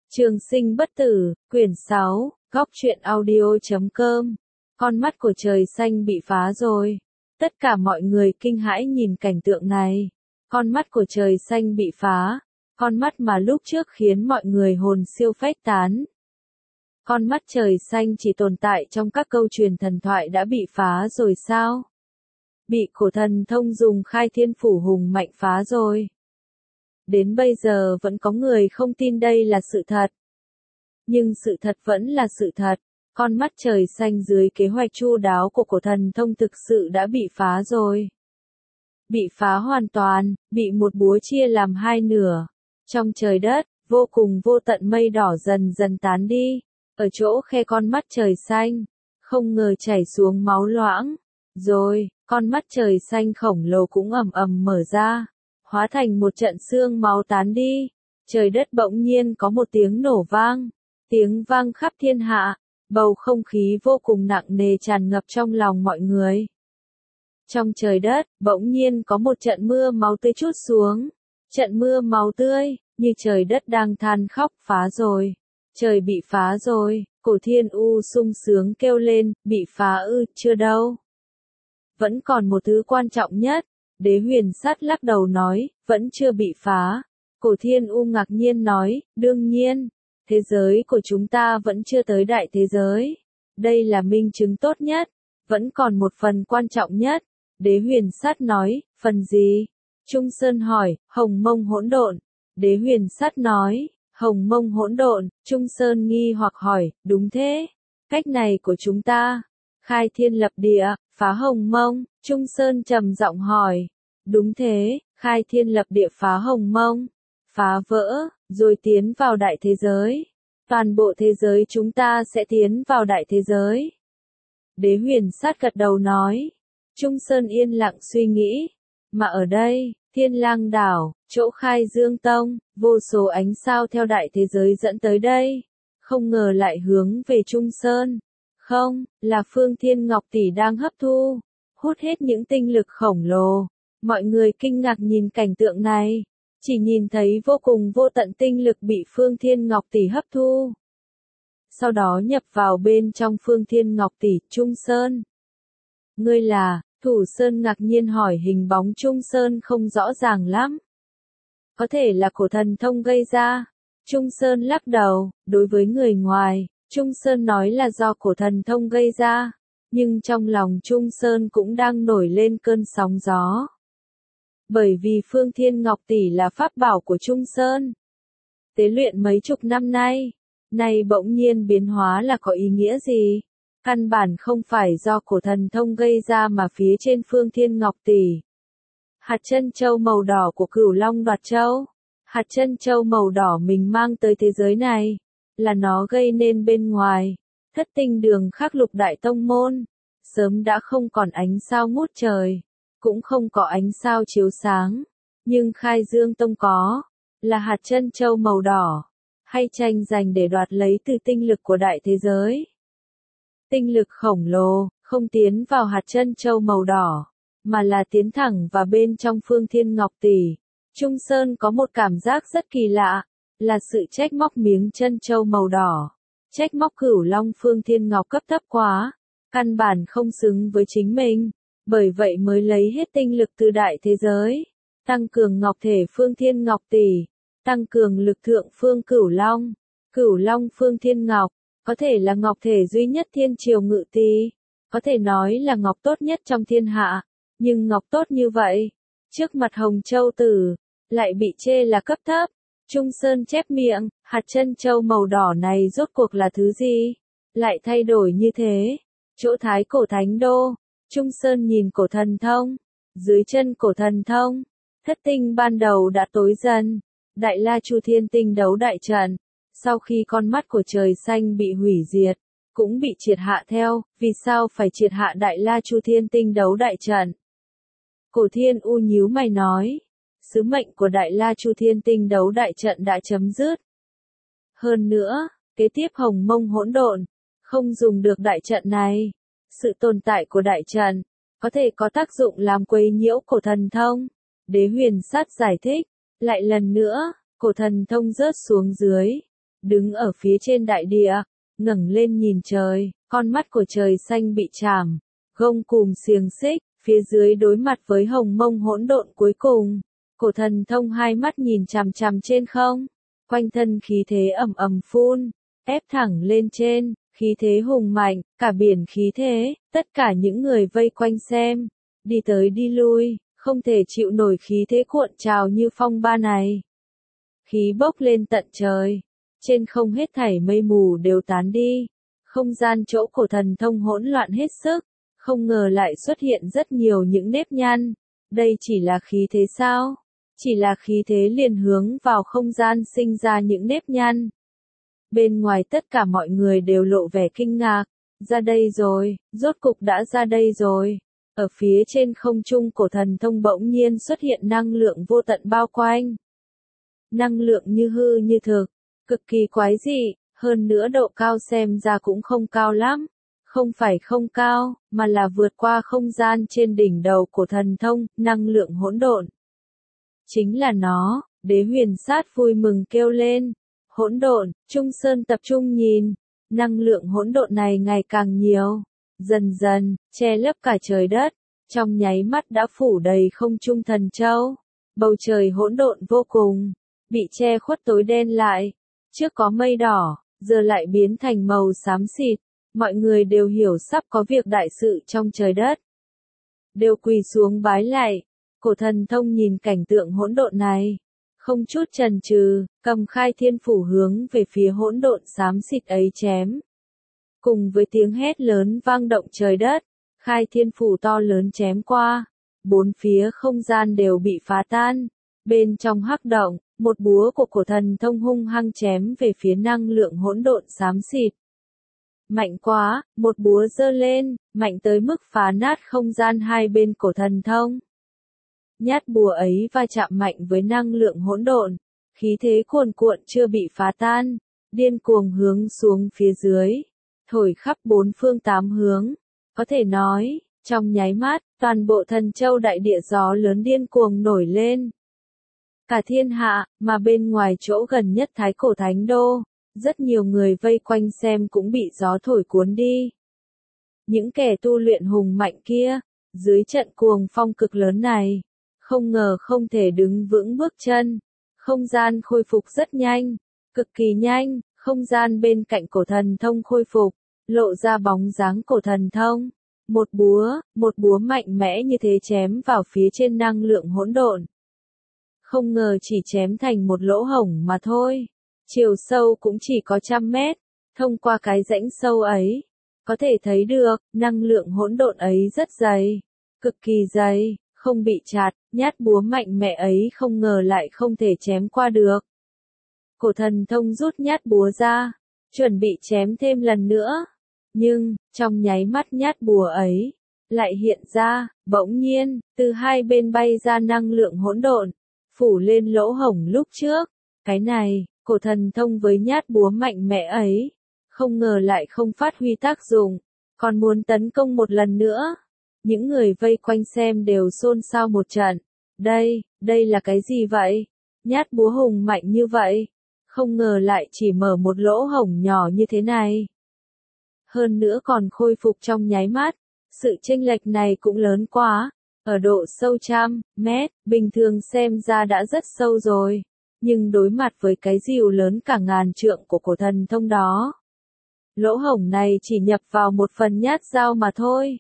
Trường sinh bất tử, quyển 6, góc truyện audio.com. Con mắt của trời xanh bị phá rồi. Tất cả mọi người kinh hãi nhìn cảnh tượng này. Con mắt của trời xanh bị phá. Con mắt mà lúc trước khiến mọi người hồn siêu phách tán. Con mắt trời xanh chỉ tồn tại trong các câu truyền thần thoại đã bị phá rồi sao? Bị Cổ Thần Thông dùng Khai Thiên Phủ hùng mạnh phá rồi. Đến bây giờ vẫn có người không tin đây là sự thật. Nhưng sự thật vẫn là sự thật. Con mắt trời xanh dưới kế hoạch chu đáo của Cổ Thần Thông thực sự đã bị phá rồi. Bị phá hoàn toàn, bị một búa chia làm hai nửa. Trong trời đất, vô cùng vô tận mây đỏ dần dần tán đi. Ở chỗ khe con mắt trời xanh, không ngờ chảy xuống máu loãng. Rồi, con mắt trời xanh khổng lồ cũng ầm ầm mở ra, hóa thành một trận xương máu tán đi. Trời đất bỗng nhiên có một tiếng nổ vang, tiếng vang khắp thiên hạ, bầu không khí vô cùng nặng nề tràn ngập trong lòng mọi người. Trong trời đất, bỗng nhiên có một trận mưa máu tươi trút xuống, trận mưa máu tươi, như trời đất đang than khóc phá rồi, trời bị phá rồi. Cổ Thiên U sung sướng kêu lên, bị phá ư, chưa đâu. Vẫn còn một thứ quan trọng nhất. Đế Huyền Sắt lắc đầu nói, vẫn chưa bị phá. Cổ Thiên U ngạc nhiên nói, đương nhiên, thế giới của chúng ta vẫn chưa tới đại thế giới. Đây là minh chứng tốt nhất. Vẫn còn một phần quan trọng nhất. Đế Huyền Sắt nói, phần gì? Trung Sơn hỏi, Hồng Mông Hỗn Độn. Đế Huyền Sắt nói, Hồng Mông Hỗn Độn. Trung Sơn nghi hoặc hỏi, đúng thế. Cách này của chúng ta, khai thiên lập địa, phá Hồng Mông. Trung Sơn trầm giọng hỏi, đúng thế, khai thiên lập địa phá Hồng Mông, phá vỡ, rồi tiến vào đại thế giới. Toàn bộ thế giới chúng ta sẽ tiến vào đại thế giới. Đế Huyền Sát gật đầu nói. Trung Sơn yên lặng suy nghĩ. Mà ở đây, Thiên Lang Đảo, chỗ Khai Dương Tông, vô số ánh sao theo đại thế giới dẫn tới đây. Không ngờ lại hướng về Trung Sơn. Không, là Phương Thiên Ngọc Tỷ đang hấp thu, hút hết những tinh lực khổng lồ. Mọi người kinh ngạc nhìn cảnh tượng này. Chỉ nhìn thấy vô cùng vô tận tinh lực bị Phương Thiên Ngọc Tỷ hấp thu. Sau đó nhập vào bên trong Phương Thiên Ngọc Tỷ. Trung Sơn. Ngươi là? Thủ Sơn ngạc nhiên hỏi. Hình bóng Trung Sơn không rõ ràng lắm. Có thể là Cổ Thần Thông gây ra. Trung Sơn lắc đầu. Đối với người ngoài, Trung Sơn nói là do Cổ Thần Thông gây ra. Nhưng trong lòng Trung Sơn cũng đang nổi lên cơn sóng gió. Bởi vì Phương Thiên Ngọc Tỷ là pháp bảo của Trung Sơn. Tế luyện mấy chục năm nay, nay bỗng nhiên biến hóa là có ý nghĩa gì? Căn bản không phải do Cổ Thần Thông gây ra mà phía trên Phương Thiên Ngọc Tỷ. Hạt chân châu màu đỏ của Cửu Long Đoạt Châu. Hạt chân châu màu đỏ mình mang tới thế giới này, là nó gây nên bên ngoài. Thất tinh đường khắc lục đại tông môn, sớm đã không còn ánh sao ngút trời, cũng không có ánh sao chiếu sáng, nhưng Khai Dương Tông có, là hạt chân châu màu đỏ, hay tranh giành để đoạt lấy từ tinh lực của đại thế giới. Tinh lực khổng lồ, không tiến vào hạt chân châu màu đỏ, mà là tiến thẳng vào bên trong Phương Thiên Ngọc Tỷ. Trung Sơn có một cảm giác rất kỳ lạ, là sự trách móc miếng chân châu màu đỏ. Trách móc Cửu Long Phương Thiên Ngọc cấp thấp quá, căn bản không xứng với chính mình, bởi vậy mới lấy hết tinh lực từ đại thế giới, tăng cường ngọc thể Phương Thiên Ngọc Tỷ, tăng cường lực thượng phương Cửu Long Phương Thiên Ngọc, có thể là ngọc thể duy nhất Thiên Triều Ngự Tý, có thể nói là ngọc tốt nhất trong thiên hạ, nhưng ngọc tốt như vậy, trước mặt Hồng Châu Tử, lại bị chê là cấp thấp. Trung Sơn chép miệng, hạt chân châu màu đỏ này rốt cuộc là thứ gì? Lại thay đổi như thế. Chỗ Thái Cổ Thánh Đô, Trung Sơn nhìn Cổ Thần Thông. Dưới chân Cổ Thần Thông, thất tinh ban đầu đã tối dần. Đại La Chu Thiên Tinh đấu đại trận. Sau khi con mắt của trời xanh bị hủy diệt, cũng bị triệt hạ theo. Vì sao phải triệt hạ Đại La Chu Thiên Tinh đấu đại trận? Cổ Thiên U nhíu mày nói. Sứ mệnh của Đại La Chu Thiên Tinh đấu đại trận đã chấm dứt. Hơn nữa, kế tiếp Hồng Mông Hỗn Độn, không dùng được đại trận này. Sự tồn tại của đại trận, có thể có tác dụng làm quấy nhiễu Cổ Thần Thông. Đế Huyền Sắt giải thích, lại lần nữa, Cổ Thần Thông rớt xuống dưới. đứng ở phía trên đại địa, ngẩng lên nhìn trời, con mắt của trời xanh bị chạm, gông cùm xiềng xích, phía dưới đối mặt với hồng mông hỗn độn cuối cùng. Cổ thần thông hai mắt nhìn chằm chằm trên không, quanh thân khí thế ầm ầm phun, ép thẳng lên trên, khí thế hùng mạnh, cả biển khí thế, tất cả những người vây quanh xem, đi tới đi lui, không thể chịu nổi khí thế cuộn trào như phong ba này. Khí bốc lên tận trời, trên không hết thảy mây mù đều tán đi, không gian chỗ cổ thần thông hỗn loạn hết sức, không ngờ lại xuất hiện rất nhiều những nếp nhăn. Đây chỉ là khí thế sao? Chỉ là khí thế liền hướng vào không gian sinh ra những nếp nhăn. Bên ngoài tất cả mọi người đều lộ vẻ kinh ngạc, ra đây rồi, rốt cục đã ra đây rồi. Ở phía trên không trung cổ thần thông bỗng nhiên xuất hiện năng lượng vô tận bao quanh. Năng lượng như hư như thực, cực kỳ quái dị, hơn nữa độ cao xem ra cũng không cao lắm. Không phải không cao, mà là vượt qua không gian trên đỉnh đầu của thần thông, năng lượng hỗn độn. Chính là nó, Đế Huyền Sát vui mừng kêu lên. Hỗn độn, Trung Sơn tập trung nhìn, năng lượng hỗn độn này ngày càng nhiều, dần dần, che lấp cả trời đất, trong nháy mắt đã phủ đầy không trung thần châu. Bầu trời hỗn độn vô cùng, bị che khuất tối đen lại, trước có mây đỏ, giờ lại biến thành màu xám xịt. Mọi người đều hiểu sắp có việc đại sự trong trời đất. Đều quỳ xuống bái lạy, cổ thần thông nhìn cảnh tượng hỗn độn này. Không chút chần chừ, cầm khai thiên phủ hướng về phía hỗn độn xám xịt ấy chém. Cùng với tiếng hét lớn vang động trời đất, khai thiên phủ to lớn chém qua. Bốn phía không gian đều bị phá tan. Bên trong hắc động, một búa của cổ thần thông hung hăng chém về phía năng lượng hỗn độn xám xịt. Mạnh quá, một búa giơ lên, mạnh tới mức phá nát không gian hai bên cổ thần thông. Nhát búa ấy va chạm mạnh với năng lượng hỗn độn, khí thế cuồn cuộn chưa bị phá tan, điên cuồng hướng xuống phía dưới, thổi khắp bốn phương tám hướng. Có thể nói, trong nháy mắt, toàn bộ thần châu đại địa gió lớn điên cuồng nổi lên. Cả thiên hạ, mà bên ngoài chỗ gần nhất Thái Cổ Thánh Đô, rất nhiều người vây quanh xem cũng bị gió thổi cuốn đi. Những kẻ tu luyện hùng mạnh kia, dưới trận cuồng phong cực lớn này, không ngờ không thể đứng vững bước chân. Không gian khôi phục rất nhanh, cực kỳ nhanh, không gian bên cạnh cổ thần thông khôi phục, lộ ra bóng dáng cổ thần thông. Một búa mạnh mẽ như thế chém vào phía trên năng lượng hỗn độn. Không ngờ chỉ chém thành một lỗ hổng mà thôi. Chiều sâu cũng chỉ có 100 mét, thông qua cái rãnh sâu ấy, có thể thấy được, năng lượng hỗn độn ấy rất dày, cực kỳ dày, không bị chặt, nhát búa mạnh mẽ ấy không ngờ lại không thể chém qua được. Cổ thần thông rút nhát búa ra, chuẩn bị chém thêm lần nữa, nhưng, trong nháy mắt nhát búa ấy, lại hiện ra, bỗng nhiên, từ hai bên bay ra năng lượng hỗn độn, phủ lên lỗ hổng lúc trước. Cái này, cổ thần thông với nhát búa mạnh mẽ ấy, không ngờ lại không phát huy tác dụng, còn muốn tấn công một lần nữa. Những người vây quanh xem đều xôn xao một trận. Đây là cái gì vậy? Nhát búa hùng mạnh như vậy, không ngờ lại chỉ mở một lỗ hổng nhỏ như thế này. Hơn nữa còn khôi phục trong nháy mắt, sự chênh lệch này cũng lớn quá, ở độ sâu 100 mét, bình thường xem ra đã rất sâu rồi. Nhưng đối mặt với cái rìu lớn cả ngàn trượng của cổ thần thông đó, lỗ hổng này chỉ nhập vào một phần nhát dao mà thôi.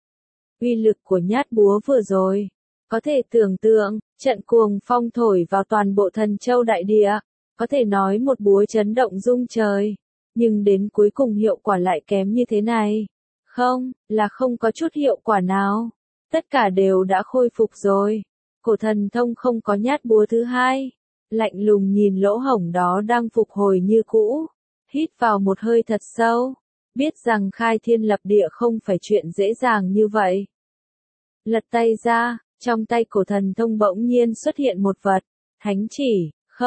Uy lực của nhát búa vừa rồi, có thể tưởng tượng, trận cuồng phong thổi vào toàn bộ thần châu đại địa, có thể nói một búa chấn động rung trời, nhưng đến cuối cùng hiệu quả lại kém như thế này. Không có chút hiệu quả nào, tất cả đều đã khôi phục rồi. Cổ thần thông không có nhát búa thứ hai. Lạnh lùng nhìn lỗ hổng đó đang phục hồi như cũ, hít vào một hơi thật sâu, biết rằng khai thiên lập địa không phải chuyện dễ dàng như vậy. Lật tay ra, trong tay cổ thần thông bỗng nhiên xuất hiện một vật, thánh chỉ,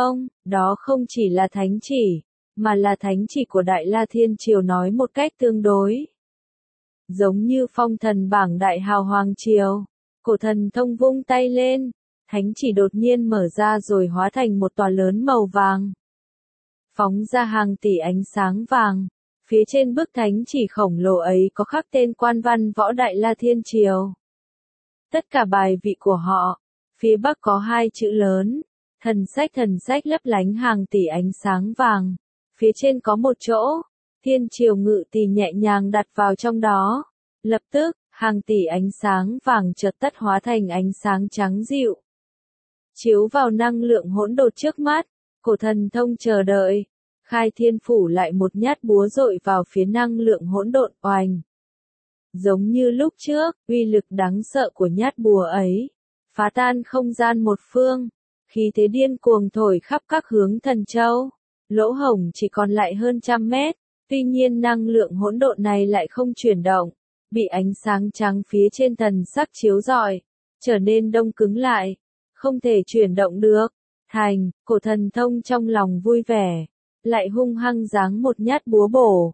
đó không chỉ là thánh chỉ, mà là thánh chỉ của Đại La Thiên Triều nói một cách tương đối. Giống như phong thần bảng Đại Hào Hoàng Triều, cổ thần thông vung tay lên. Thánh chỉ đột nhiên mở ra rồi hóa thành một tòa lớn màu vàng. phóng ra hàng tỷ ánh sáng vàng. Phía trên bức thánh chỉ khổng lồ ấy có khắc tên quan văn võ Đại La Thiên Triều. Tất cả bài vị của họ, phía bắc có hai chữ lớn, thần sách lấp lánh hàng tỷ ánh sáng vàng. Phía trên có một chỗ, Thiên Triều ngự tỳ nhẹ nhàng đặt vào trong đó. Lập tức, hàng tỷ ánh sáng vàng chợt tất hóa thành ánh sáng trắng dịu. Chiếu vào năng lượng hỗn độn trước mắt, Cổ Thần Thông chờ đợi. Khai Thiên phủ lại một nhát búa dội vào phía năng lượng hỗn độn oành. Giống như lúc trước, uy lực đáng sợ của nhát búa ấy, phá tan không gian một phương, khí thế điên cuồng thổi khắp các hướng Thần Châu. Lỗ hổng chỉ còn lại hơn 100 mét, tuy nhiên năng lượng hỗn độn này lại không chuyển động, bị ánh sáng trắng phía trên thần sắc chiếu rọi, trở nên đông cứng lại, không thể chuyển động được. Thành, Cổ Thần Thông trong lòng vui vẻ, lại hung hăng giáng một nhát búa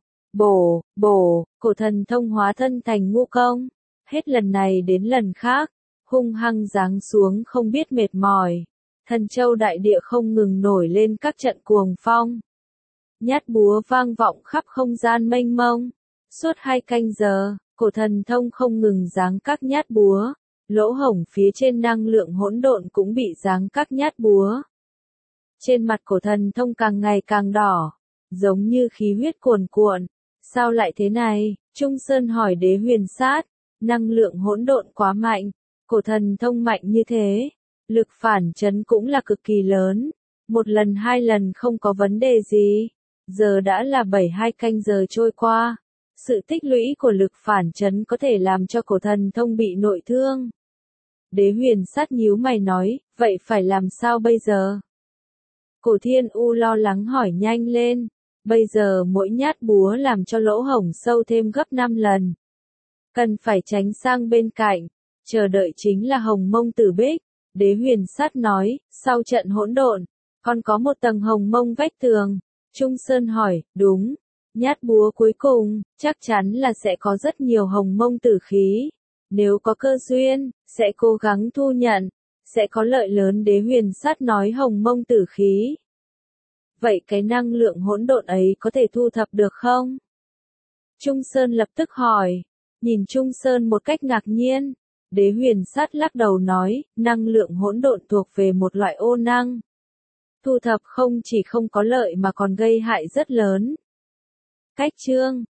bổ, Cổ Thần Thông hóa thân thành ngũ công, hết lần này đến lần khác, hung hăng giáng xuống không biết mệt mỏi. Thần Châu đại địa không ngừng nổi lên các trận cuồng phong. Nhát búa vang vọng khắp không gian mênh mông. Suốt 2 canh giờ, Cổ Thần Thông không ngừng giáng các nhát búa. Lỗ hổng phía trên năng lượng hỗn độn cũng bị giáng các nhát búa. Trên mặt Cổ Thần Thông càng ngày càng đỏ, giống như khí huyết cuồn cuộn. Sao lại thế này? Trung Sơn hỏi Đế Huyền Sát. Năng lượng hỗn độn quá mạnh, Cổ Thần Thông mạnh như thế, lực phản chấn cũng là cực kỳ lớn. Một lần 2 lần không có vấn đề gì. Giờ đã là 72 canh giờ trôi qua. Sự tích lũy của lực phản chấn có thể làm cho Cổ Thần Thông bị nội thương. Đế Huyền Sát nhíu mày nói, vậy phải làm sao bây giờ? Cổ Thiên U lo lắng hỏi nhanh lên. Bây giờ mỗi nhát búa làm cho lỗ hổng sâu thêm gấp 5 lần. Cần phải tránh sang bên cạnh, chờ đợi chính là Hồng Mông Tử Bích. Đế Huyền Sát nói, sau trận hỗn độn, còn có một tầng hồng mông vách tường. Trung Sơn hỏi, đúng, nhát búa cuối cùng, chắc chắn là sẽ có rất nhiều hồng mông tử khí. Nếu có cơ duyên, sẽ cố gắng thu nhận, sẽ có lợi lớn. Đế Huyền Sát nói hồng mông tử khí. Vậy cái năng lượng hỗn độn ấy có thể thu thập được không? Trung Sơn lập tức hỏi, nhìn Trung Sơn một cách ngạc nhiên. Đế Huyền Sát lắc đầu nói, năng lượng hỗn độn thuộc về một loại ô năng. Thu thập không chỉ không có lợi mà còn gây hại rất lớn. Cách chương